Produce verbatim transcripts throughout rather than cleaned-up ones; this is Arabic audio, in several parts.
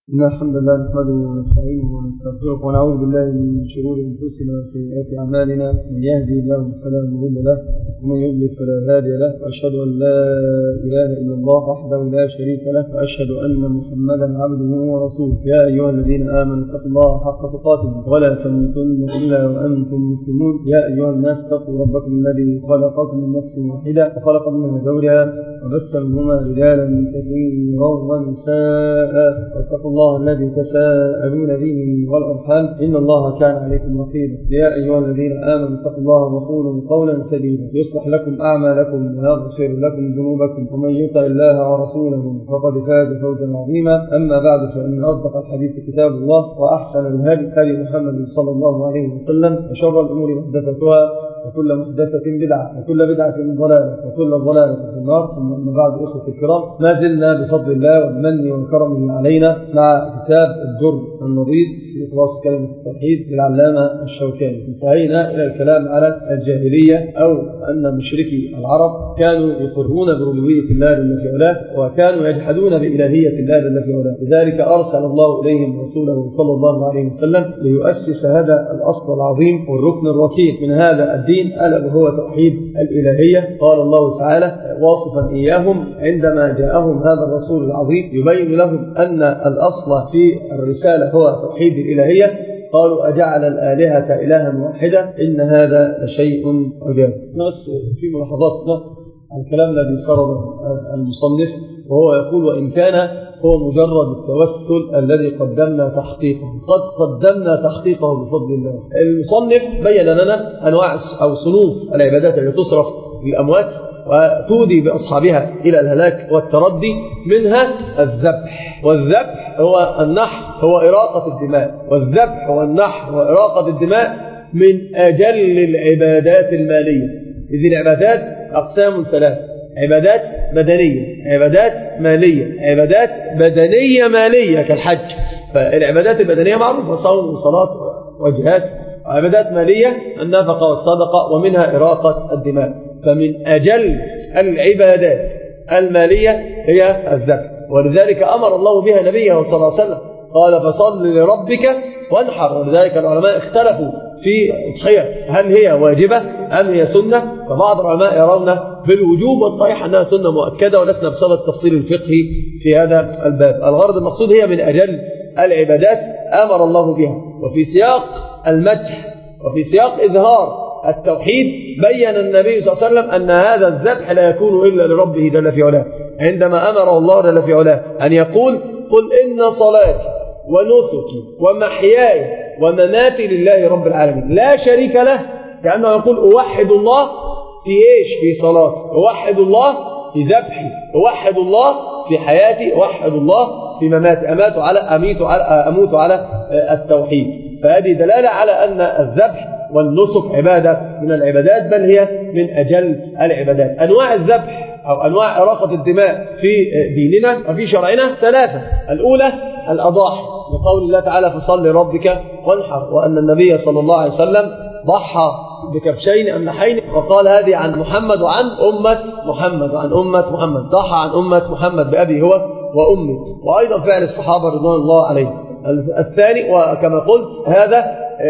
إن الحمد لله نحمده ونستعينه ونستغفره ونعوذ بالله من شرور أنفسنا وسيئات أعمالنا. من يهدي الله فلا مضل له ومن يضلل فلا هادي له، وأشهد أن لا إله إلا الله وحده لا شريك له، وأشهد أن محمدا عبده ورسوله. يا أيها الذين آمنوا اتقوا الله حق تقاته ولا تموتن إلا وأنتم مسلمون. يا أيها الناس اتقوا ربكم الذي خلقكم من نفس واحدة وخلق منها زوجها وبث منهما رجالا كثيرا ونساء، واتقوا الله الذي تساءلون به والأرحام إن الله كان عليكم رقيبا. يا أيها الذين آمنوا اتقوا الله وقولوا قولا سديدا يصلح لكم أعمالكم ويغفر لكم ذنوبكم، ومن يطع الله ورسوله فقد فاز فوزا عظيما. أما بعد، فإن أصدق الحديث كتاب الله، وأحسن الهدي هدي محمد صلى الله عليه وسلم، وشر الأمور محدثاتها، وكل محدثة بدعة، وكل بدعة ضلالة، وكل ضلالة في النار. ثم أما بعد، أخوة الكرام، ما زلنا بفضل الله وبمنه وكرمه علينا مع كتاب الدر النضيد في إخلاص كلمة التوحيد للعلامة الشوكاني. انتهينا إلى الكلام على الجاهلية، أو أن مشركي العرب كانوا يقرون بربوبية الله جل في علاه، وكانوا يجحدون بإلهية الله جل في علاه. لذلك أرسل الله إليهم رسوله صلى الله عليه وسلم ليؤسس هذا الأصل العظيم والركن الركين من هذا الدين، ألا وهو توحيد الإلهية. قال الله تعالى واصفا إياهم عندما جاءهم هذا الرسول العظيم يبين لهم أن الأصل في الرسالة هو توحيد الإلهية، قالوا أجعل الآلهة إلها واحدة إن هذا لشيء عجاب. نص في ملاحظاتنا على الكلام الذي سرده المصنف، وهو يقول وإن كان هو مجرد التوسل الذي قدمنا تحقيقه، قد قدمنا تحقيقه بفضل الله. المصنف بين لنا أنواع أو صنوف العبادات التي تصرف للأموات وتودي بأصحابها إلى الهلاك والتردي، منها الذبح. والذبح هو النحر، هو إراقة الدماء. والذبح والنحر وإراقة الدماء من أجل العبادات المالية، إذ العبادات أقسام ثلاث: عبادات بدنية، عبادات مالية، عبادات بدنية مالية كالحج. فالعبادات البدنية معروفة، صوم وصلاة وجهاد. عبادات مالية النفقة والصدقة، ومنها إراقة الدماء. فمن أجل العبادات المالية هي الذبح، ولذلك أمر الله بها نبيه صلى الله عليه وسلم، قال فصل لربك وانحر. ولذلك العلماء اختلفوا في الأضحية هل هي واجبة أم هي سنة، فبعض العلماء يرون بالوجوب، والصحيح أنها سنة مؤكدة، ولسنا بصدد التفصيل الفقهي في هذا الباب. الغرض المقصود هي من أجل العبادات أمر الله بها. وفي سياق المدح وفي سياق إظهار التوحيد بين النبي صلى الله عليه وسلم أن هذا الذبح لا يكون إلا لربه جل في علاه، عندما أمر الله جل في علاه أن يقول قل إن صلاتي ونسكي ومحياي ومماتي لله رب العالمين لا شريك له. كأنه يقول أوحد الله في إيش؟ في صلاتي، أوحد الله في ذبحي، أوحد الله في حياتي، أوحد الله في مماتي، أمات على أميت على أموت على التوحيد. فهذه دلالة على أن الذبح والنسك عبادة من العبادات، بل هي من أجل العبادات. أنواع الذبح أو أنواع إراقة الدماء في ديننا وفي شرعنا ثلاثة. الأولى الأضاحي، لقول الله تعالى فصل لربك وانحر، وأن النبي صلى الله عليه وسلم ضحى بكبشين أملحين، وقال هذه عن محمد وعن أمة محمد وعن أمة محمد، ضحى عن أمة محمد بأبي هو وأمي. وأيضا فعل الصحابة رضوان الله عليهم. الثاني، وكما قلت هذا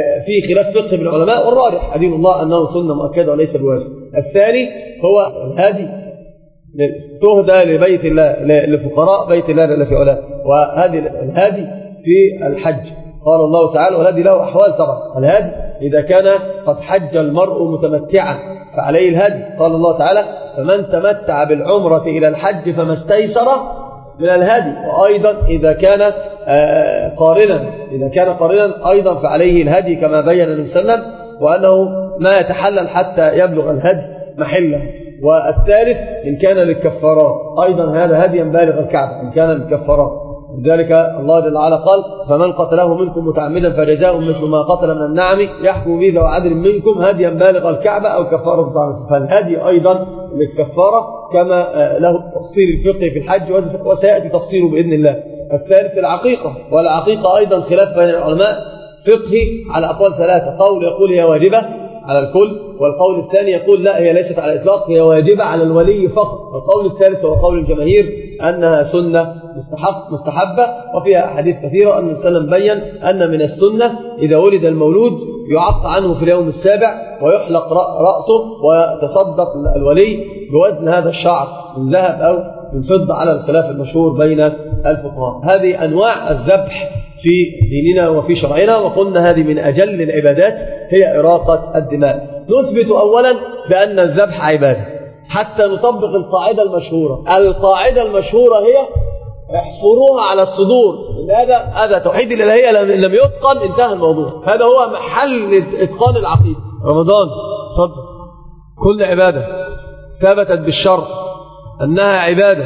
في خلاف فقه بين العلماء، والراجح أدين الله أنه سنة مؤكدة وليس بواجب. الثاني هو الهادي، تهدى لبيت الله لفقراء بيت الله جل في علاه، وهذه الهادي في الحج. قال الله تعالى والهادي له أحوال. ترى الهادي إذا كان قد حج المرء متمتعا فعليه الهادي. قال الله تعالى فمن تمتع بالعمرة إلى الحج فما استيسر من الهادي. وأيضا إذا كان قارنا إذا كان قارنا أيضا فعليه الهدي، كما بين النبي صلى الله عليه وسلم، وأنه ما يتحلل حتى يبلغ الهدي محله. والثالث إن كان للكفارات، أيضا هذا هديا بالغ الكعبة إن كان للكفارات. لذلك الله جل وعلا قال فمن قتله منكم متعمدا فجزاء مثل ما قتل من النعم يحكم به ذو عدل منكم هديا بالغ الكعبة أو كفارة طعام. فالهدي أيضا للكفارة، كما له تفصيل الفقه في الحج وسيأتي تفصيله بإذن الله. الثالث العقيقة، والعقيقة أيضا خلاف بين العلماء فقهي على أقوال ثلاثة. قول يقول هي واجبة على الكل، والقول الثاني يقول لا هي ليست على الإطلاق، هي واجبة على الولي فقط. والقول الثالث هو قول الجماهير أنها سنة مستحب مستحبة، وفيها أحاديث كثيرة أن السلام بين أن من السنة إذا ولد المولود يعق عنه في اليوم السابع ويحلق رأسه ويتصدق الولي بوزن هذا الشعر من ذهب أو من فضة على الخلاف المشهور بين الفقهاء. هذه أنواع الذبح في ديننا وفي شرعنا، وقلنا هذه من أجل العبادات هي إراقة الدماء. نثبت أولا بأن الذبح عبادة حتى نطبق القاعدة المشهورة. القاعدة المشهورة هي احفروها على الصدور. هذا هذا توحيد الإلهية لم يتقن انتهى الموضوع. هذا هو محل إتقان العقيدة. رمضان صدق كل عبادة ثبتت بالشرع أنها عبادة،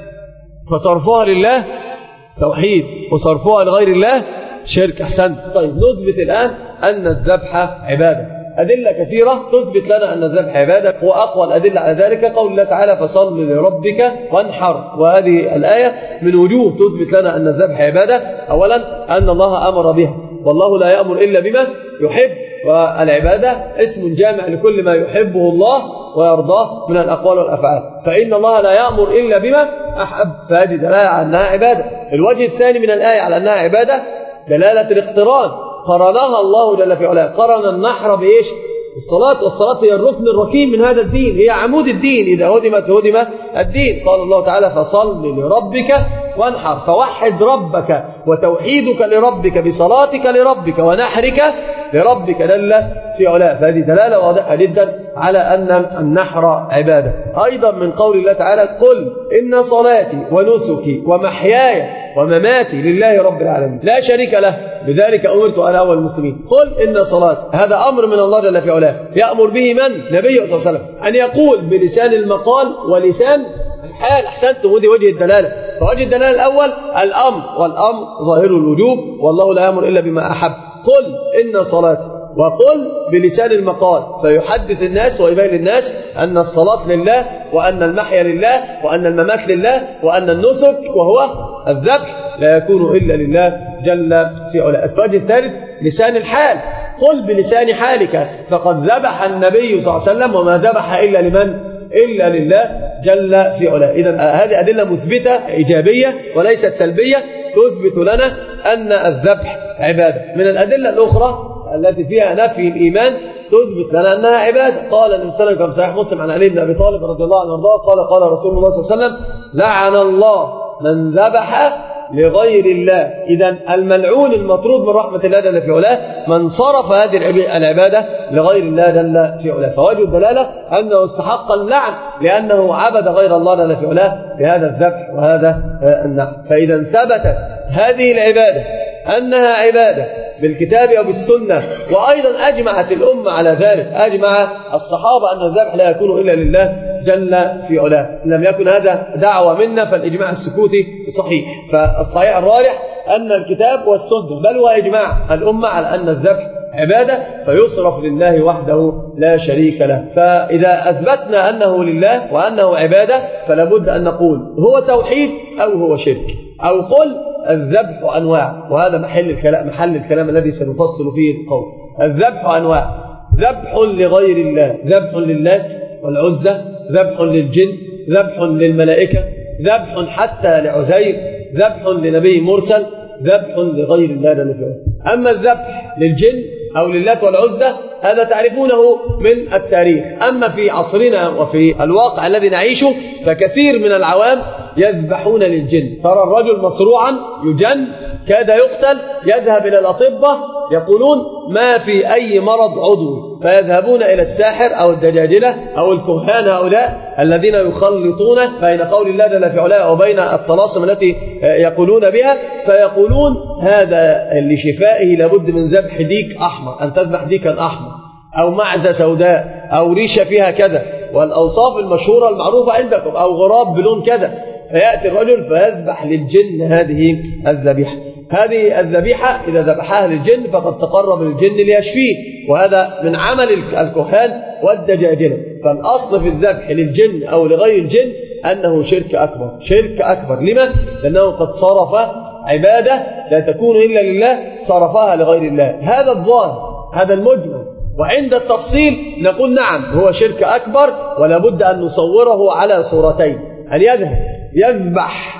فصرفها لله توحيد وصرفها لغير الله شرك. أحسنت. طيب نثبت الآن أن الذبح عبادة. أدلة كثيرة تثبت لنا أن الذبح عبادة، وأقوى الأدلة على ذلك قول الله تعالى فصل لربك وانحر. وهذه الآية من وجوه تثبت لنا أن الذبح عبادة. أولا أن الله أمر بها، والله لا يأمر إلا بما يحب، والعبادة اسم جامع لكل ما يحبه الله ويرضاه من الأقوال والأفعال، فإن الله لا يأمر إلا بما أحب، فهذه دلالة على أنها عبادة. الوجه الثاني من الآية على أنها عبادة دلالة الاقتران، قرنها الله جل في علاه، قرن النحر بإيش؟ الصلاة، والصلاة هي الركن الركين من هذا الدين، هي عمود الدين، إذا هدمت هدم الدين. قال الله تعالى فصل لربك وانحر، فوحد ربك وتوحيدك لربك بصلاتك لربك ونحرك لربك دل في علاه، فهذه دلالة واضحة جدا على أن النحر عبادة. أيضا من قول الله تعالى قل إن صلاتي ونسكي ومحياي ومماتي لله رب العالمين لا شريك له بذلك أمرت أنا أول المسلمين. قل إن صلاتي، هذا أمر من الله جل في علاه، يأمر به من؟ نبيه صلى الله عليه وسلم، أن يقول بلسان المقال ولسان الحال. أحسنتم، ودي وجه الدلالة. فوجه الدلالة الأول الأمر، والأمر ظاهر الوجوب، والله لا يأمر إلا بما أحب. قل إن صلاتي، وقل بلسان المقال، فيحدث الناس ويبين الناس أن الصلاة لله، وأن المحيا لله، وأن الممات لله، وأن النسك وهو الذبح لا يكون إلا لله جل في علاه. الوجه الثالث لسان الحال، قل بلسان حالك فقد ذبح النبي صلى الله عليه وسلم وما ذبح إلا لمن؟ إلا لله جل في علاه. إذن هذه أدلة مثبتة إيجابية وليست سلبية تثبت لنا أن الذبح عبادة. من الأدلة الأخرى التي فيها نفي الإيمان تثبت لنا أنها عبادة. قال النبي صلى الله عليه وسلم كما صحيح مسلم عن علي بن أبي طالب رضي الله عنه وارضاه قال قال رسول الله صلى الله عليه وسلم لعن الله من ذبح لغير الله. إذن الملعون المطرود من رحمة الله جل في علاه من صرف هذه العبادة لغير الله جل في علاه. فوجه الدلالة أنه استحق اللعن لأنه عبد غير الله جل في علاه بهذا الذبح وهذا النحر. فإذا ثبتت هذه العبادة أنها عبادة بالكتاب أو بالسنة، وأيضا أجمعت الأمة على ذلك، أجمع الصحابة أن الذبح لا يكون إلا لله جل في علاه. لم يكن هذا دعوة منا فالإجماع السكوتي صحيح. فالصحيح الراجح أن الكتاب والسنة بل وإجماع الأمة على أن الذبح عبادة فيصرف لله وحده لا شريك له. فإذا أثبتنا أنه لله وأنه عبادة فلا بد أن نقول هو توحيد أو هو شرك، أو قل الذبح أنواع، وهذا محل الكلام محل الكلام الذي سنفصل فيه القول. الذبح أنواع: ذبح لغير الله، ذبح للات والعزى، ذبح للجن، ذبح للملائكة، ذبح حتى لعزير، ذبح لنبي مرسل، ذبح لغير الله جل وعلا. أما الذبح للجن أو للات والعزى هذا تعرفونه من التاريخ. أما في عصرنا وفي الواقع الذي نعيشه فكثير من العوام يذبحون للجن. ترى الرجل مصروعا يجن كاد يقتل، يذهب إلى الأطباء يقولون ما في أي مرض عضوي، فيذهبون إلى الساحر أو الدجاجلة أو الكهان هؤلاء الذين يخلطون بين قول الله جل في علاه وبين الطلاسم التي يقولون بها، فيقولون هذا لشفائه لابد من ذبح ديك أحمر، أن تذبح ديكا أحمر أو معزة سوداء أو ريشة فيها كذا، والأوصاف المشهورة المعروفة عندكم، أو غراب بلون كذا. فيأتي الرجل فيذبح للجن هذه الذبيحة. هذه الذبيحة إذا ذبحها للجن فقد تقرب للجن ليشفيه، وهذا من عمل الكهان والدجاجلة. فالأصل في الذبح للجن أو لغير الجن أنه شرك أكبر. شرك أكبر لما؟ لأنه قد صرف عبادة لا تكون إلا لله صرفها لغير الله. هذا الظاهر، هذا المجمل. وعند التفصيل نقول نعم هو شرك أكبر، ولا بد أن نصوره على صورتين: أن يذهب يذبح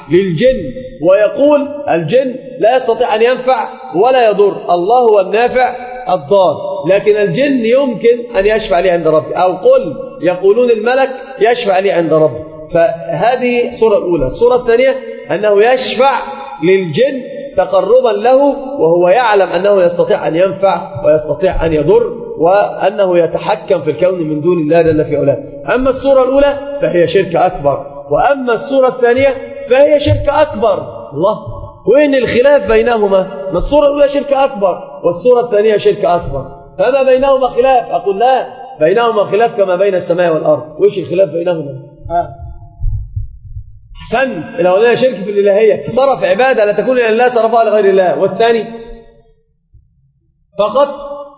للجن ويقول الجن لا يستطيع أن ينفع ولا يضر، الله هو النافع الضار، لكن الجن يمكن أن يشفع لي عند ربي، أو قل يقولون الملك يشفع لي عند ربي. فهذه الصورة الأولى. الصورة الثانية أنه يشفع للجن تقربا له وهو يعلم أنه يستطيع أن ينفع ويستطيع أن يضر وأنه يتحكم في الكون من دون الله جل في علاه. أما الصورة الأولى فهي شرك أكبر، وأما الصورة الثانية فهي شرك أكبر. الله، وين الخلاف بينهما؟ ما الصورة الأولى شرك أكبر والصورة الثانية شرك أكبر، فما بينهما خلاف؟ أقول لا، بينهما خلاف كما بين السماء والأرض. وإيش الخلاف بينهما؟ آه. أحسنت، الأولانية شرك في الإلهية، صرف عبادة لا تكون إلا الله صرفها لغير الله، والثاني فقط.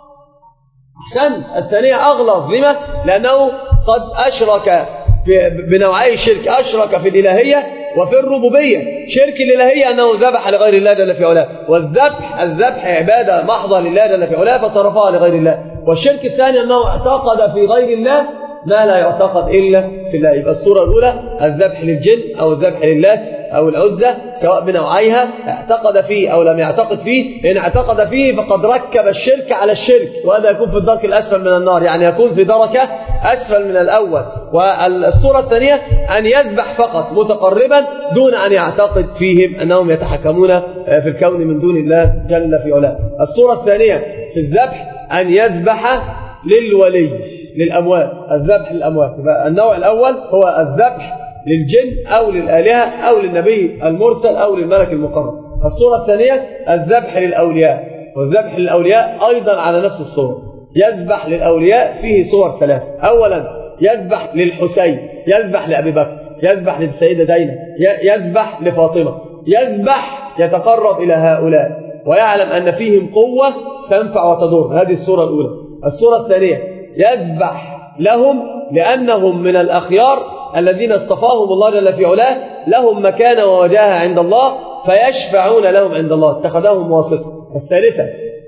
أحسنت، الثانية أغلظ. لما؟ لأنه قد أشرك بنوعي الشرك، أشرك في الإلهية وفي الربوبية. شرك الإلهية أنه ذبح لغير الله جل في علاه، والذبح الذبح عبادة محضة لله جل في علاه فصرفها لغير الله. والشرك الثاني أنه اعتقد في غير الله ما لا يعتقد إلا في الله. يبقى الصورة الأولى الذبح للجن أو الذبح للات أو العزة سواء بنوعيها، اعتقد فيه أو لم يعتقد فيه. إن اعتقد فيه فقد ركب الشرك على الشرك، وهذا يكون في الدرك الأسفل من النار، يعني يكون في دركة أسفل من الأول. والصورة الثانية أن يذبح فقط متقربا دون أن يعتقد فيهم أنهم يتحكمون في الكون من دون الله جل في علاه. الصورة الثانية في الذبح أن يذبح للولي للأموات، الذبح للأموات. النوع الأول هو الذبح للجن أو للآلهة أو للنبي المرسل أو للملك المقرب. الصورة الثانية الذبح للأولياء، والذبح للأولياء أيضا على نفس الصورة. يذبح للأولياء فيه صور ثلاث. أولا يذبح للحسين، يذبح لأبي بكر، يذبح للسيدة زينب، يذبح لفاطمة، يذبح يتقرب إلى هؤلاء ويعلم أن فيهم قوة تنفع وتضر. هذه الصورة الأولى. الصورة الثانية يذبح لهم لأنهم من الأخيار الذين اصطفاهم الله جل في علاه، لهم مكانة ووجاهة عند الله فيشفعون لهم عند الله، اتخذهم واسطة. الثالثة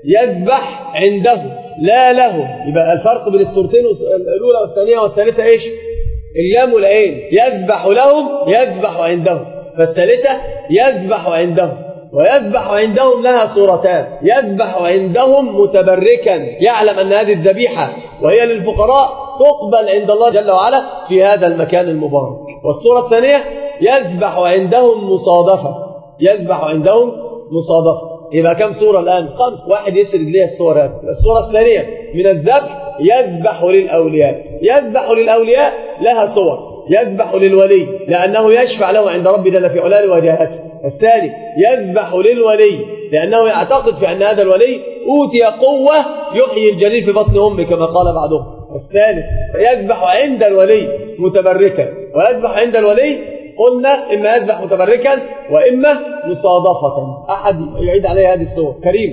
يذبح عندهم لا لهم. يبقى الفرق بين الصورتين الأولى والثانية والثالثة إيش؟ اللام والعين. يذبح لهم يذبح عندهم، فالثالثة يذبح عندهم. ويذبح عندهم لها صورتان: يذبح عندهم متبركا، يعلم أن هذه الذبيحة وهي للفقراء تقبل عند الله جل وعلا في هذا المكان المبارك. والصورة الثانية يذبح عندهم مصادفة، يذبح عندهم مصادفة. يبقى كم صورة الآن؟ خمس. واحد يسرد لي الصور هذه. الصورة الثانية من الذبح يذبح للأولياء، يذبح للأولياء لها صور: يذبح للولي لأنه يشفع له عند ربي جل في علاه وجاهته. الثاني يذبح للولي لأنه يعتقد في أن هذا الولي أوتي قوة يحيي الجليل في بطن أمه كما قال بعضهم. الثالث يذبح عند الولي متبركا، ويذبح عند الولي قلنا إما يذبح متبركا وإما مصادفة. أحد يعيد عليه هذه الصور كريم.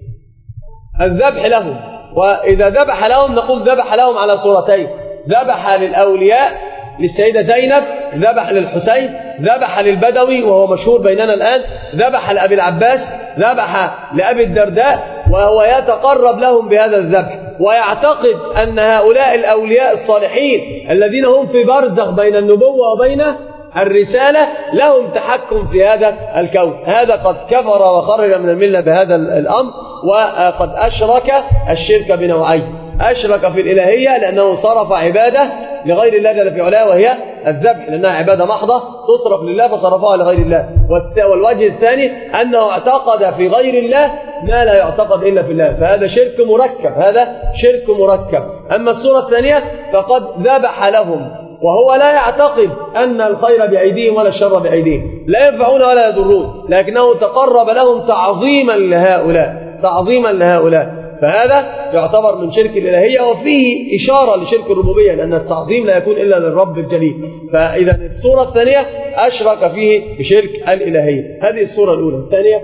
الذبح لهم، وإذا ذبح لهم نقول ذبح لهم على صورتين: ذبح للأولياء للسيدة زينب، ذبح للحسين، ذبح للبدوي وهو مشهور بيننا الآن، ذبح لأبي العباس، ذبح لأبي الدرداء، وهو يتقرب لهم بهذا الذبح ويعتقد أن هؤلاء الأولياء الصالحين الذين هم في برزخ بين النبوة وبين الرسالة لهم تحكم في هذا الكون. هذا قد كفر وخرج من الملة بهذا الأمر، وقد أشرك الشرك بنوعين: أشرك في الإلهية لأنه صرف عبادة لغير الله جل في علاه وهي الذبح لأنها عبادة محضة تصرف لله فصرفها لغير الله. والوجه الثاني أنه اعتقد في غير الله ما لا يعتقد إلا في الله، فهذا شرك مركب، هذا شرك مركب. أما الصورة الثانية فقد ذبح لهم وهو لا يعتقد أن الخير بأيديهم ولا الشر بأيديهم، لا ينفعون ولا يضرون، لكنه تقرب لهم تعظيما لهؤلاء، تعظيما لهؤلاء. فهذا يعتبر من شرك الإلهية، وفيه إشارة لشرك الربوبية لأن التعظيم لا يكون إلا للرب الجليل. فإذا الصورة الثانية أشرك فيه بشرك الإلهية. هذه الصورة الأولى. الثانية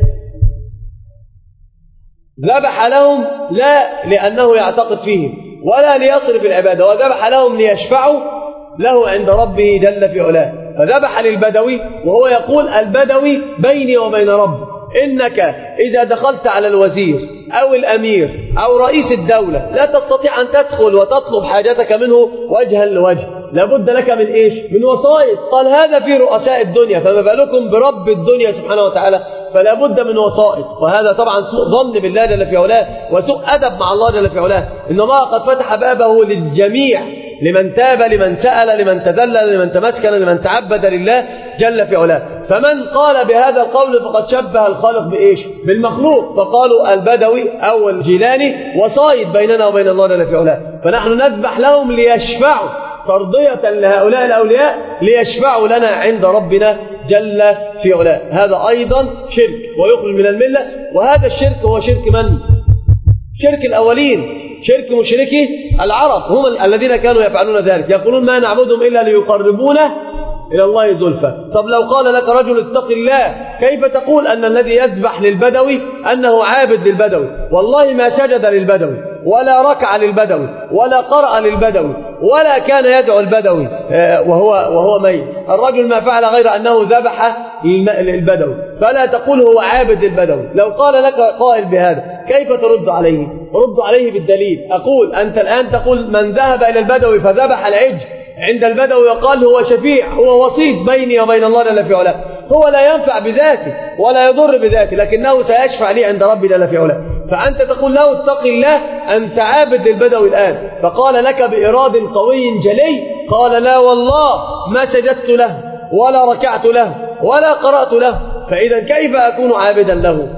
ذبح لهم لا لأنه يعتقد فيهم ولا ليصرف العبادة، وذبح لهم ليشفعوا له عند ربه جل في علاه. فذبح للبدوي وهو يقول: البدوي بيني وبين رب، إنك إذا دخلت على الوزير أو الأمير أو رئيس الدولة لا تستطيع أن تدخل وتطلب حاجتك منه وجها لوجه، لابد لك من إيش؟ من وسائط. قال هذا في رؤساء الدنيا، فما بالكم برب الدنيا سبحانه وتعالى؟ فلا بد من وسائط. وهذا طبعا سوء ظن بالله جل في علاه وسوء أدب مع الله جل في علاه. إن الله قد فتح بابه للجميع، لمن تاب، لمن سأل، لمن تذلل، لمن تمسكن، لمن تعبد لله جل في علاه. فمن قال بهذا القول فقد شبه الخالق بإيش؟ بالمخلوق. فقالوا البدوي أو الجيلاني وسائط بيننا وبين الله جل في علاه، فنحن نذبح لهم ليشفعوا ترضية لهؤلاء الأولياء، ليشفعوا لنا عند ربنا جل في علاه. هذا أيضا شرك ويخرج من الملة. وهذا الشرك هو شرك من؟ شرك الأولين، شرك مشركي العرب، هم الذين كانوا يفعلون ذلك، يقولون ما نعبدهم إلا ليقربونا إلى الله زلفى. طب لو قال لك رجل اتق الله، كيف تقول أن الذي يذبح للبدوي أنه عابد للبدوي؟ والله ما سجد للبدوي ولا ركع للبدوي ولا قرأ للبدوي ولا كان يدعو البدوي وهو وهو ميت. الرجل ما فعل غير أنه ذبح للبدوي، فلا تقول هو عابد للبدوي. لو قال لك قائل بهذا كيف ترد عليه؟ رد عليه بالدليل. أقول أنت الآن تقول من ذهب إلى البدوي فذبح العجل عند البدوي وقال هو شفيع، هو وسيط بيني وبين الله جل في علاه، هو لا ينفع بذاته ولا يضر بذاته، لكنه سيشفع لي عند ربي جل في علاه. فأنت تقول له اتق الله، أنت عابد للبدوي الآن، فقال لك بإراد قوي جلي، قال لا والله ما سجدت له ولا ركعت له ولا قرأت له، فإذا كيف أكون عابدا له؟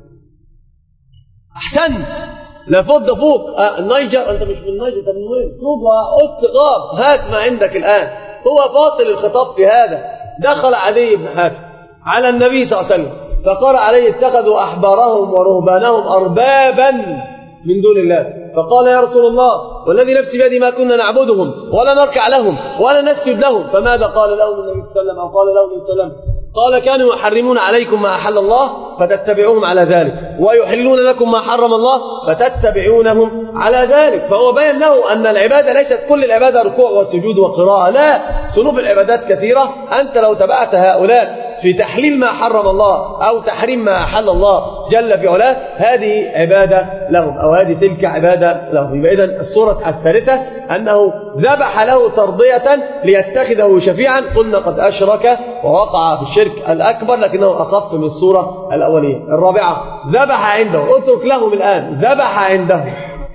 أحسنت، لفض فوق آه النيجر. أنت مش من النيجر، أنت من وين؟ فوق واستغاب، هات ما عندك الآن. هو فاصل الخطاب في هذا. دخل علي بن حاتم على النبي صلى الله عليه وسلم فقال عليه اتخذوا أحبارهم ورهبانهم أربابا من دون الله، فقال يا رسول الله والذي نفسي بيدي ما كنا نعبدهم ولا نركع لهم ولا نسجد لهم. فماذا قال لهم النبي صلى الله عليه وسلم أو قال له النبي صلى الله عليه وسلم؟ قال كانوا يحرمون عليكم ما أحل الله فتتبعوهم على ذلك، ويحلون لكم ما حرم الله فتتبعونهم على ذلك. فهو بين له أن العبادة ليست كل العبادة ركوع وسجود وقراءة، لا، صنوف العبادات كثيرة. أنت لو تبعت هؤلاء في تحليل ما حرم الله أو تحريم ما أحل الله جل في علاه، هذه عبادة لهم أو هذه تلك عبادة لهم. إذن الصورة الثالثة أنه ذبح له ترضية ليتخذه شفيعا، قلنا قد أشرك ووقع في الشرك الأكبر، لكنه أخف من الصورة الأولية. الرابعة ذبح عنده، اترك لهم الآن، ذبح عندهم،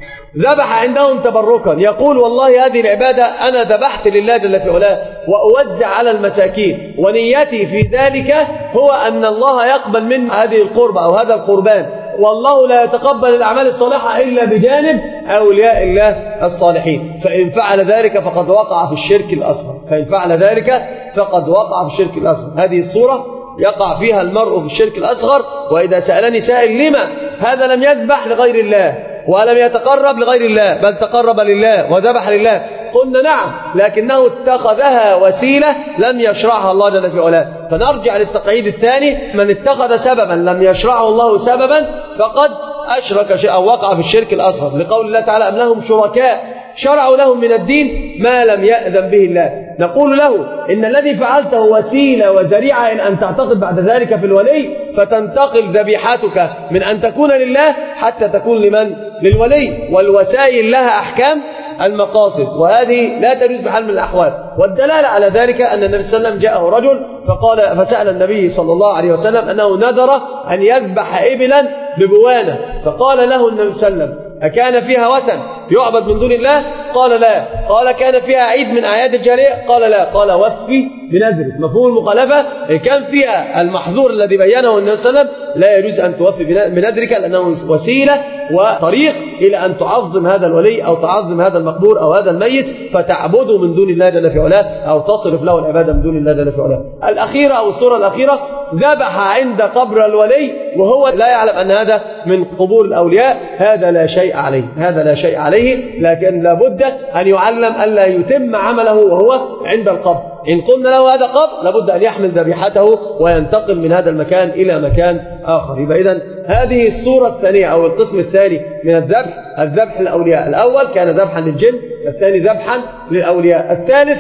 ذبح عندهم تبركا، يقول والله هذه العبادة أنا ذبحت لله جل في علاه وأوزع على المساكين، ونيتي في ذلك هو أن الله يقبل من هذه القربة أو هذا القربان، والله لا يتقبل الأعمال الصالحة إلا بجانب أولياء الله الصالحين. فإن فعل ذلك فقد وقع في الشرك الأصغر، فإن فعل ذلك فقد وقع في الشرك الأصغر. هذه الصورة يقع فيها المرء في الشرك الأصغر. وإذا سألني سائل لما هذا لم يذبح لغير الله ولم يتقرب لغير الله بل تقرب لله وذبح لله، قلنا نعم، لكنه اتخذها وسيلة لم يشرعها الله جل في علاه. فنرجع للتقعيد الثاني، من اتخذ سببا لم يشرعه الله سببا فقد أشرك شيئا أو وقع في الشرك الأصغر، لقول الله تعالى أم لهم شركاء شرعوا لهم من الدين ما لم يأذن به الله. نقول له إن الذي فعلته وسيلة وذريعة إن أن تعتقد بعد ذلك في الولي، فتنتقل ذبيحتك من أن تكون لله حتى تكون لمن؟ للولي. والوسائل لها أحكام المقاصد، وهذه لا تجوز بحال من الأحوال. والدلالة على ذلك أن النبي صلى الله عليه وسلم جاءه رجل فقال فسأل النبي صلى الله عليه وسلم أنه نذر أن يذبح إبلا ببوانة، فقال له النبي صلى الله عليه وسلم أكان فيها وثن يعبد من دون الله؟ قال لا. قال كان فيها عيد من أعياد الجاهلية؟ قال لا. قال وفي بنذرك. مفهوم المخالفة، كان فيها المحظور الذي بينه النبي صلى الله عليه وسلم، لا يجوز أن توفي بنذرك لأنه وسيلة وطريق إلى أن تعظم هذا الولي أو تعظم هذا المقبور أو هذا الميت فتعبده من دون الله جل في علاه أو تصرف له العبادة من دون الله جل في علاه. الأخيرة أو الصورة الأخيرة ذبح عند قبر الولي وهو لا يعلم أن هذا من قبور الأولياء، هذا لا شيء عليه، هذا لا شيء عليه، لكن لابد أن يعلم ألا يتم عمله وهو عند القبر. إن قلنا له هذا قبر لابد أن يحمل ذبيحته وينتقل من هذا المكان إلى مكان آخر. يبقى إذن هذه الصورة الثانية أو القسم الثاني من الذبح، الذبح للأولياء. الأول كان ذبحا للجن، الثاني ذبحا للأولياء، الثالث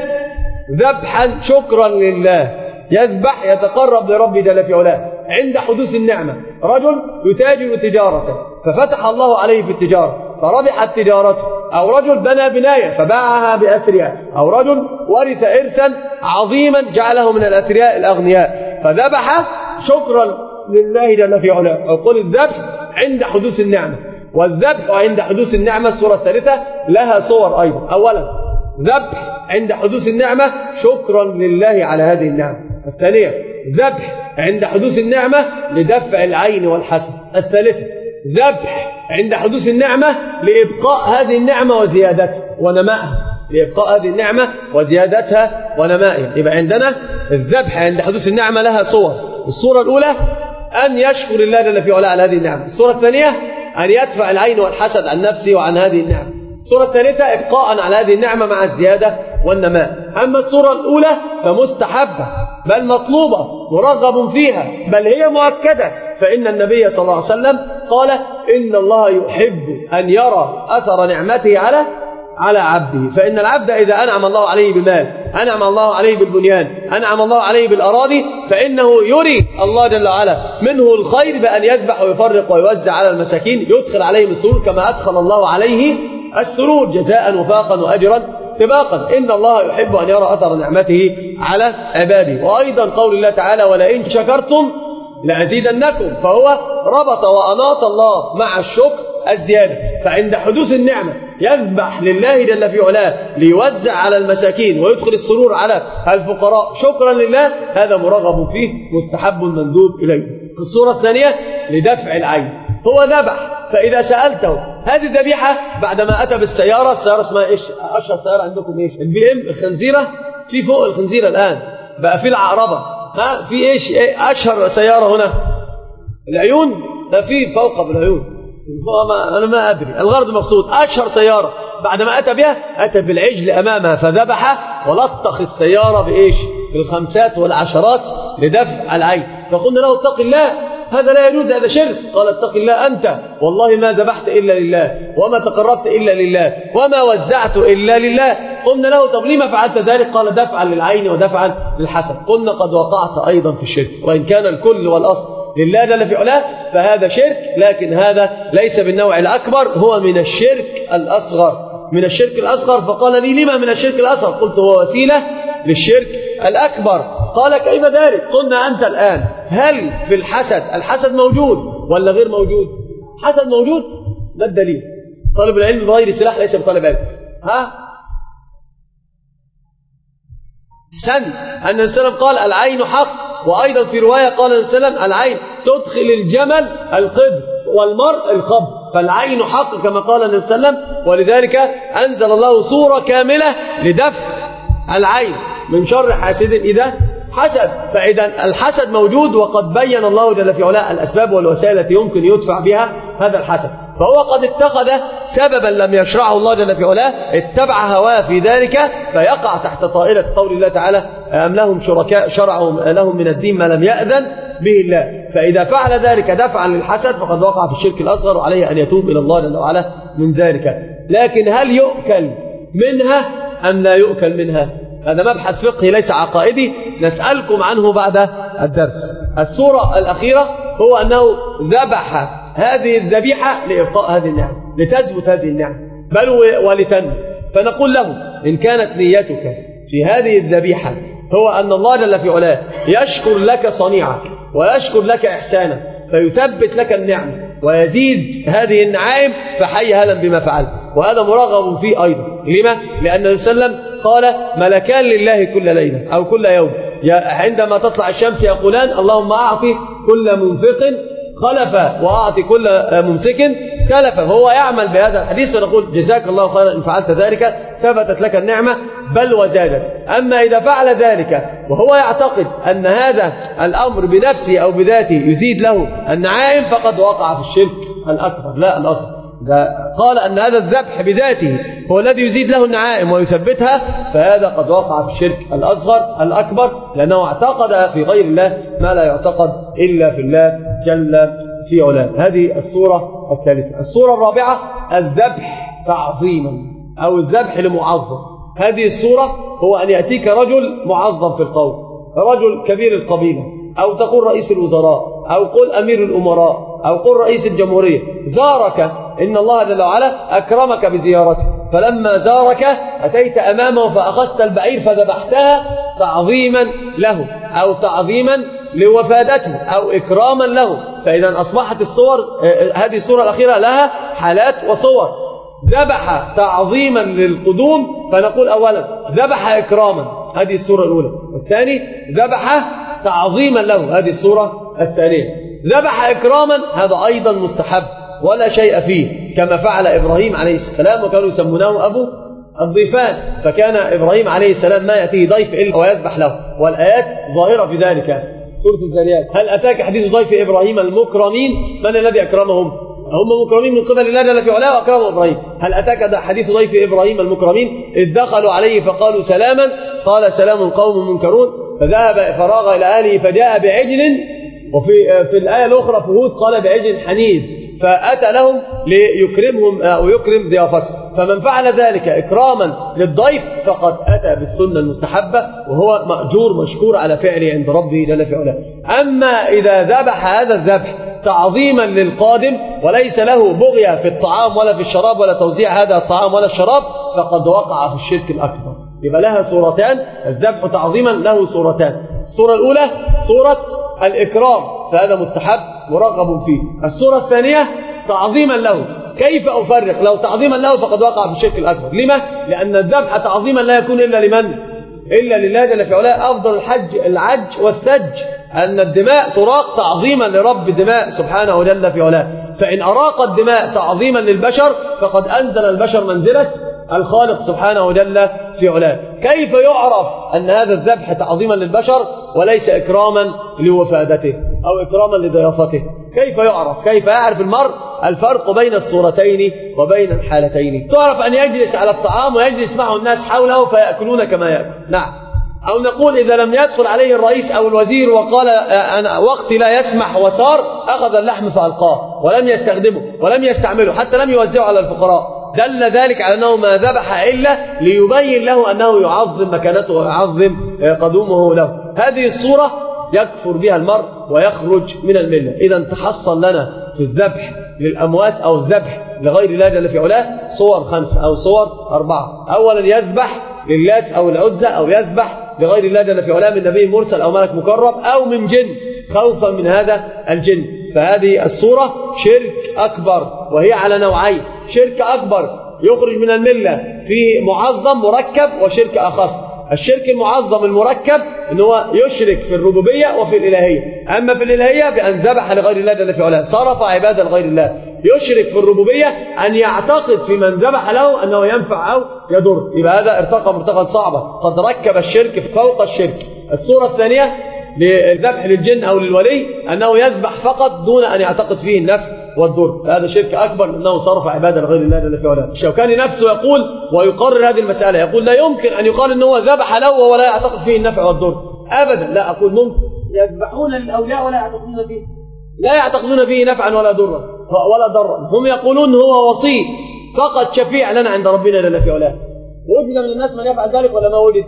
ذبحا شكرا لله، يذبح يتقرب لربه جل في علاه عند حدوث النعمة. رجل يتاجر تجارة ففتح الله عليه في التجارة فربحت تجارته أو رجل بنى بناية فباعها بأسرها، أو رجل ورث إرثا عظيما جعله من الأثرياء الأغنياء فذبح شكرا لله جل في علاه. أو قل الذبح عند حدوث النعمة، والذبح عند حدوث النعمة الصورة الثالثة لها صور أيضا. أولا ذبح عند حدوث النعمة شكرا لله على هذه النعمة. الثانية ذبح عند حدوث النعمة لدفع العين والحسد. الثالثة ذبح عند حدوث النعمة لإبقاء هذه النعمة وزيادتها ونمائها، لإبقاء هذه النعمة وزيادتها ونمائها. يبقى عندنا الذبح عند حدوث النعمة لها صور. الصورة الأولى أن يشكر الله جل في علاه على هذه النعمة. الصورة الثانية أن يدفع العين والحسد عن نفسه وعن هذه النعمة. الصورة الثالثة إبقاء على هذه النعمة مع الزيادة والنماء. أما الصورة الأولى فمستحبة بل مطلوبة مرغب فيها بل هي مؤكدة، فإن النبي صلى الله عليه وسلم قال إن الله يحب أن يرى أثر نعمته على على عبده. فإن العبد إذا أنعم الله عليه بمال، أنعم الله عليه بالبنيان، أنعم الله عليه بالأراضي، فإنه يري الله جل وعلا منه الخير بأن يذبح ويفرق ويوزع على المساكين، يدخل عليهم السرور كما أدخل الله عليه السرور جزاء وفاقا وأجرا تباقا. إن الله يحب أن يرى أثر نعمته على عباده. وأيضا قول الله تعالى ولئن شكرتم لأزيدنكم، فهو ربط وأناط الله مع الشكر الزيادة. فعند حدوث النعمة يذبح لله جل في علاه ليوزع على المساكين ويدخل السرور على الفقراء شكرا لله، هذا مرغب فيه مستحب مندوب إليه. الصورة الثانية لدفع العين، هو ذبح فإذا سألته هذه الذبيحة بعدما أتى بالسيارة، السيارة اسمها إيش؟ أشهر سيارة عندكم إيش؟ البي إم، الخنزيرة، في فوق الخنزيرة الآن بقى في العقربة، ها في إيش؟ إيه أشهر سيارة هنا؟ العيون، ده في فوق بالعيون، أنا ما أدري، الغرض مقصود أشهر سيارة بعدما أتى بها أتى بالعجل أمامها فذبح ولطخ السيارة بإيش؟ بالخمسات والعشرات لدفع العين. فقلنا له اتق الله، هذا لا يجوز، هذا شرك. قال اتق الله أنت، والله ما ذبحت إلا لله وما تقربت إلا لله وما وزعت إلا لله. قلنا له طب لما فعلت ذلك؟ قال دفعا للعين ودفعا للحسد. قلنا قد وقعت أيضا في الشرك، وإن كان الكل والأصل لله جل في علاه فهذا شرك، لكن هذا ليس بالنوع الأكبر، هو من الشرك الأصغر، من الشرك الأصغر. فقال لي لما من الشرك الأصغر؟ قلت هو وسيلة للشرك الأكبر. قال كيف ذلك؟ قلنا أنت الآن هل في الحسد الحسد موجود ولا غير موجود؟ حسد موجود، ما الدليل؟ طالب العلم بغير سلاح ليس بطالب علم. ها حسنت أن النبي صلى الله عليه وسلم قال العين حق، وأيضا في رواية قال النبي صلى الله عليه وسلم العين تدخل الجمل القدر والمرء الخب، فالعين حق كما قال النبي صلى الله عليه وسلم. ولذلك أنزل الله سورة كاملة لدفع العين من شر حاسد إذا حسد. فإذا الحسد موجود، وقد بين الله جل في علاه الأسباب والوسائل التي يمكن يدفع بها هذا الحسد. فهو قد اتخذ سببا لم يشرعه الله جل في علاه، اتبع هواه في ذلك فيقع تحت طائلة قول الله تعالى أم لهم شركاء شرعوا لهم من الدين ما لم يأذن به الله. فإذا فعل ذلك دفعا للحسد فقد وقع في الشرك الأصغر، وعليه أن يتوب إلى الله جل وعلا من ذلك. لكن هل يؤكل منها أم لا يؤكل منها؟ هذا مبحث فقهي ليس عقائدي، نسألكم عنه بعد الدرس. الصورة الأخيرة هو أنه ذبح هذه الذبيحة لإبقاء هذه النعمة، لتثبت هذه النعمة بل ولتنمو. فنقول له إن كانت نيتك في هذه الذبيحة هو أن الله جل في علاه يشكر لك صنيعك ويشكر لك إحسانك فيثبت لك النعمة ويزيد هذه النعائم، فحي هلا بما فعلت، وهذا مرغب فيه أيضا. لما؟ لأن النبي صلى الله عليه وسلم قال ملكان لله كل ليلة أو كل يوم عندما تطلع الشمس يقولان اللهم أعطي كل منفق خلفا وأعطي كل ممسك تلفا. فهو يعمل بهذا الحديث ونقول جزاك الله خيرا إن فعلت ذلك، ثبتت لك النعمة بل وزادت. أما إذا فعل ذلك وهو يعتقد أن هذا الأمر بنفسه أو بذاته يزيد له النعائم فقد وقع في الشرك الأكبر لا الأصغر. قال أن هذا الذبح بذاته هو الذي يزيد له النعائم ويثبتها، فهذا قد وقع في الشرك الأصغر الأكبر، لأنه اعتقد في غير الله ما لا يعتقد إلا في الله جل في علاه. هذه الصورة الثالثة. الصورة الرابعة الذبح تعظيما أو الذبح لمعظم. هذه الصورة هو أن يأتيك رجل معظم في القوم، رجل كبير القبيلة، أو تقول رئيس الوزراء، أو قل أمير الأمراء، أو قل رئيس الجمهورية زارك، إن الله جل وعلا أكرمك بزيارته، فلما زارك أتيت أمامه فأخذت البعير فذبحتها تعظيما له أو تعظيما لوفادته أو إكراما له. فإذا أصبحت الصور، هذه الصورة الأخيرة لها حالات وصور. ذبح تعظيما للقدوم فنقول أولا ذبح إكراما، هذه الصورة الأولى. والثاني ذبح تعظيما له، هذه الصورة الثانية. ذبح إكراما هذا أيضا مستحب ولا شيء فيه، كما فعل إبراهيم عليه السلام، وكانوا يسمونه أبو الضيفان، فكان إبراهيم عليه السلام ما يأتيه ضيف إلا ويذبح له، والآيات ظاهرة في ذلك. سورة الذاريات: هل أتاك حديث ضيف إبراهيم المكرمين؟ من الذي أكرمهم؟ هم مكرمين من قبل الله جل في علاه وأكرمهم إبراهيم. هل أتاك حديث ضيف إبراهيم المكرمين إذ دخلوا عليه فقالوا سلاما قال سلام قوم منكرون فذهب فراغ إلى أهله فجاء بعجل، وفي في الآية الأخرى في هود قال بعجل حنيذ، فأتى لهم ليكرمهم أو يكرم ضيافته. فمن فعل ذلك إكراما للضيف فقد أتى بالسنة المستحبة، وهو مأجور مشكور على فعله عند ربه جل في علاه. أما إذا ذبح هذا الذبح تعظيما للقادم وليس له بغية في الطعام ولا في الشراب ولا توزيع هذا الطعام ولا الشراب، فقد وقع في الشرك الأكبر. يبقى لها صورتان، الذبح تعظيما له صورتان. الصورة الأولى صورة الإكرام، فهذا مستحب مرغب فيه. الصورة الثانية تعظيما له. كيف أفرق؟ لو تعظيما له فقد وقع في الشرك الأكبر. لما؟ لأن الذبح تعظيما لا يكون إلا لمن؟ إلا لله جل في علاه. أفضل الحج العج والسج، أن الدماء تراق تعظيما لرب الدماء سبحانه جل في علاه. فإن أراق الدماء تعظيما للبشر فقد أنزل البشر منزلة الخالق سبحانه جل في علاه. كيف يعرف أن هذا الذبح تعظيما للبشر وليس إكراما لوفادته أو إكراما لضيافته؟ كيف يعرف؟ كيف يعرف المرء الفرق بين الصورتين وبين الحالتين؟ تعرف أن يجلس على الطعام ويجلس معه الناس حوله فيأكلون كما يأكل، نعم. أو نقول إذا لم يدخل عليه الرئيس أو الوزير وقال أنا وقتي لا يسمح وسار، أخذ اللحم فألقاه ولم يستخدمه ولم يستعمله حتى لم يوزعه على الفقراء، دل ذلك على أنه ما ذبح إلا ليبين له أنه يعظم مكانته ويعظم قدومه له. هذه الصورة يكفر بها المرء ويخرج من الملة. إذا تحصل لنا في الذبح للأموات أو الذبح لغير الله جل في علاه صور خمسة أو صور أربعة. أولا يذبح للات أو العزة، أو يذبح لغير الله جل في علاه من نبي مرسل أو ملك مكرم أو من جن خوفا من هذا الجن. فهذه الصورة شرك أكبر، وهي على نوعين: شرك أكبر يخرج من الملة فيه معظم مركب، وشرك أخف. الشرك المعظم المركب إن هو يشرك في الربوبية وفي الإلهية. أما في الإلهية بأن ذبح لغير الله جل في علاه صرف عبادة لغير الله. يشرك في الربوبية أن يعتقد في من ذبح له أنه ينفع أو يضر، يبقى هذا ارتقى مرتقى صعبة، قد ركب الشرك فوق الشرك. الصورة الثانية للذبح للجن أو للولي أنه يذبح فقط دون أن يعتقد فيه النفع والضر، هذا شرك أكبر لأنه صرف عبادة لغير الله جل في علاه. الشوكاني نفسه يقول ويقرر هذه المسألة، يقول لا يمكن أن يقال أنه ذبح له وهو لا يعتقد فيه النفع والضر أبدا. لا أقول ممكن، يذبحون للأولياء ولا يعتقدون فيه، لا يعتقدون فيه نفعا ولا ضرا ولا ضرا. هم يقولون هو وسيط فقط شفيع لنا عند ربنا جل في علاه. وجد من الناس من يفعل ذلك ولا ما وجد؟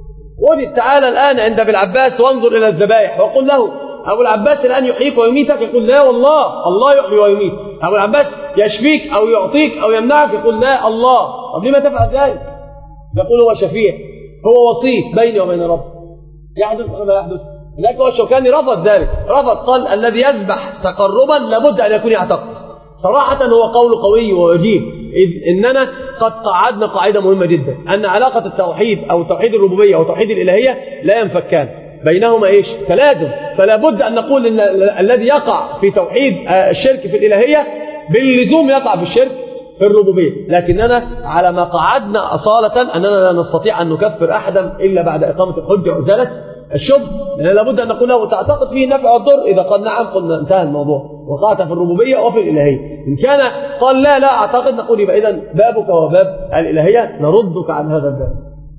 وجد. تعالى الآن عند أبي العباس وانظر إلى الذبائح وقل له أبو العباس الآن يحييك ويميتك، يقول لا والله الله يحيي ويميت. أبو العباس يشفيك أو يعطيك أو يمنعك، يقول لا الله. طب لما تفعل ذلك؟ يقول هو شفيع، هو وسيط بيني وبين رب. يحدث ولا لا يحدث؟ لكن هو الشوكاني رفض ذلك، رفض، قال الذي يذبح تقربا لابد أن يكون يعتقد. صراحة هو قول قوي ووجيه، إذ إننا قد قعدنا قاعدة مهمة جدا، أن علاقة التوحيد أو توحيد الربوبية أو توحيد الإلهية لا ينفكان، بينهما إيش؟ تلازم. فلا بد أن نقول إن الذي يقع في توحيد الشرك في الإلهية باللزوم يقع في الشرك في الربوبية. لكننا على ما قعدنا أصالة أننا لا نستطيع أن نكفر أحدا إلا بعد إقامة الحجة وإزالة الشبه، لأن لابد أن نقول له تعتقد فيه النفع والضر. إذا قال نعم قلنا انتهى الموضوع، وقعت في الربوبية وفي الإلهية. إن كان قال لا لا أعتقد، نقول يبقى إذن بابك وباب الإلهية نردك عن هذا الباب.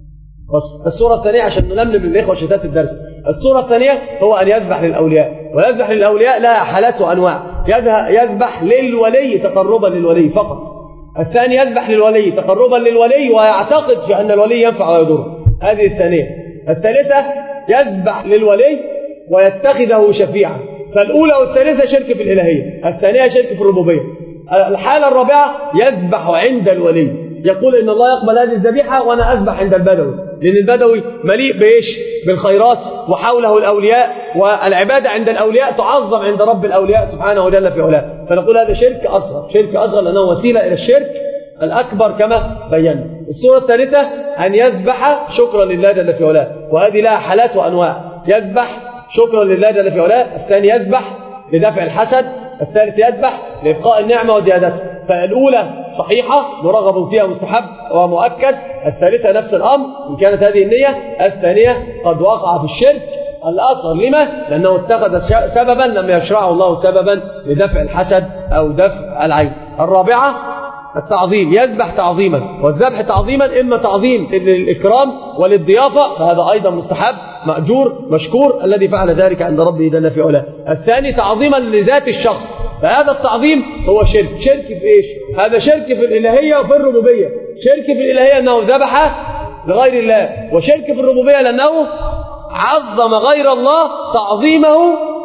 الصورة الثانية عشان نلملم للإخوة شتات الدرس، الصورة الثانية هو أن يذبح للأولياء، ويذبح للأولياء لها حالات وأنواع. يذبح للولي تقربا للولي فقط. الثاني يذبح للولي تقربا للولي ويعتقد في أن الولي ينفع ويضر، هذه الثانية. الثالثة يذبح للولي ويتخذه شفيعا، فالأولى والثالثة شرك في الإلهية، الثانية شرك في الربوبية. الحالة الرابعة يذبح عند الولي، يقول إن الله يقبل هذه الذبيحة وأنا أذبح عند البدوي، لأن البدوي مليء بإيش؟ بالخيرات، وحوله الأولياء، والعبادة عند الأولياء تعظم عند رب الأولياء سبحانه جل في علاه. فنقول هذا شرك أصغر، شرك أصغر لأنه وسيلة إلى الشرك الأكبر كما بينا. الصورة الثالثة أن يذبح شكرا لله جل في علاه، وهذه لها حالات وأنواع. يذبح شكرا لله جل في علاه، الثاني يذبح لدفع الحسد، الثالث يذبح لإبقاء النعمة وزيادتها. فالأولى صحيحة مرغب فيها مستحب ومؤكد، الثالثة نفس الأمر إن كانت هذه النية، الثانية قد وقع في الشرك الأصغر. لما؟ لأنه اتخذ سببا لم يشرعه الله سببا لدفع الحسد أو دفع العين. الرابعة التعظيم، يذبح تعظيما، والذبح تعظيما إما تعظيم للإكرام وللضيافة، فهذا أيضا مستحب مأجور مشكور الذي فعل ذلك عند ربه جل في علاه. الثاني تعظيما لذات الشخص، فهذا التعظيم هو شرك. شرك في إيش؟ هذا شرك في الإلهية وفي الربوبية. شرك في الإلهية أنه ذبح لغير الله، وشرك في الربوبية لأنه عظم غير الله تعظيمه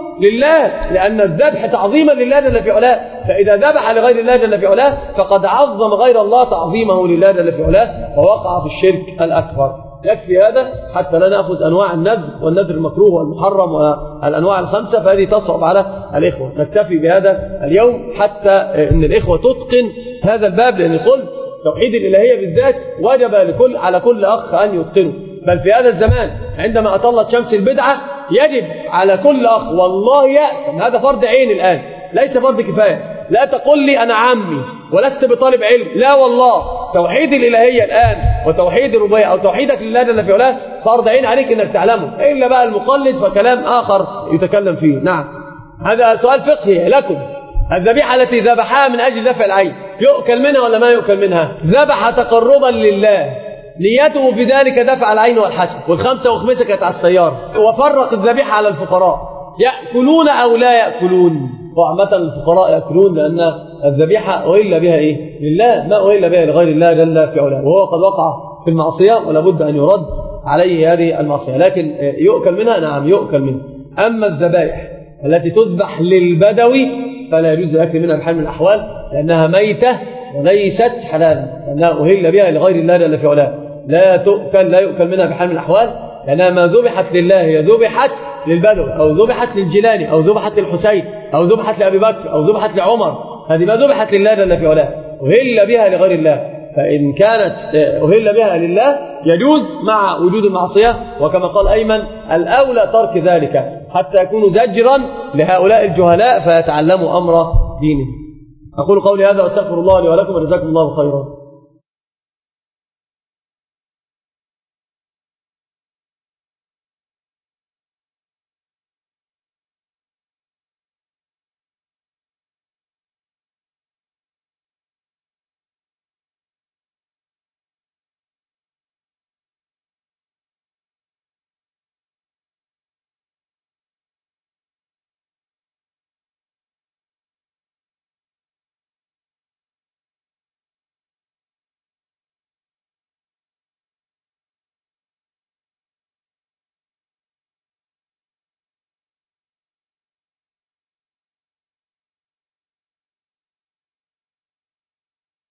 لله، لأن الذبح تعظيما لله جل في علاه، فإذا ذبح لغير الله جل في علاه فقد عظم غير الله تعظيمه لله جل في علاه، ووقع في الشرك الأكبر. يكفي هذا حتى لا نأخذ أنواع النذر والنذر المكروه والمحرم والأنواع الخمسة، فهذه تصعب على الإخوة. نكتفي بهذا اليوم حتى أن الإخوة تتقن هذا الباب، لأني قلت توحيد الإلهية بالذات وجب لكل على كل أخ أن يتقنه، بل في هذا الزمان عندما أطلت شمس البدعة يجب على كل أخ والله يأثم، هذا فرض عين الآن ليس فرض كفاية. لا تقل لي أنا عمي ولست بطالب علم، لا والله، توحيد الإلهية الآن وتوحيد الربوبية أو توحيدك لله جل في علاه فرض عين عليك أنك تعلمه، إلا بقى المقلد فكلام آخر يتكلم فيه. نعم، هذا سؤال فقهي لكم. الذبيحة التي ذبحها من أجل دفع العين يؤكل منها ولا ما يؤكل منها؟ ذبح تقربا لله، نيته في ذلك دفع العين والحسد، والخمسة وخمسة كانت على السيارة، وفرق الذبيحة على الفقراء يأكلون أو لا يأكلون. وعامة الفقراء يأكلون لأن الذبيحة أهل بها إيه؟ لله، ما أهل بها لغير الله جل في علاه، وهو قد وقع في المعصية ولا بد أن يرد عليه هذه المعصية، لكن يؤكل منها، نعم يؤكل منها. أما الذبائح التي تذبح للبدوي فلا يجوز الأكل منها بحال من الأحوال، لأنها ميتة وليست حلالا، لأنها أهل بها لغير الله جل في علاه، لا تؤكل، لا يؤكل منها بحال من الأحوال، لأنها ما ذبحت لله هي ذبحت للبدوي أو ذبحت للجيلاني أو ذبحت للحسين أو ذبحت لأبي بكر أو ذبحت لعمر، هذه ما ذبحت لله جل في علاه، أهل بها لغير الله. فإن كانت أهل بها لله يجوز مع وجود المعصية، وكما قال أيمن الأولى ترك ذلك حتى يكون زجرا لهؤلاء الجهلاء فيتعلموا أمر دينهم. أقول قولي هذا وأستغفر الله لي ولكم، وجزاكم الله خيرا.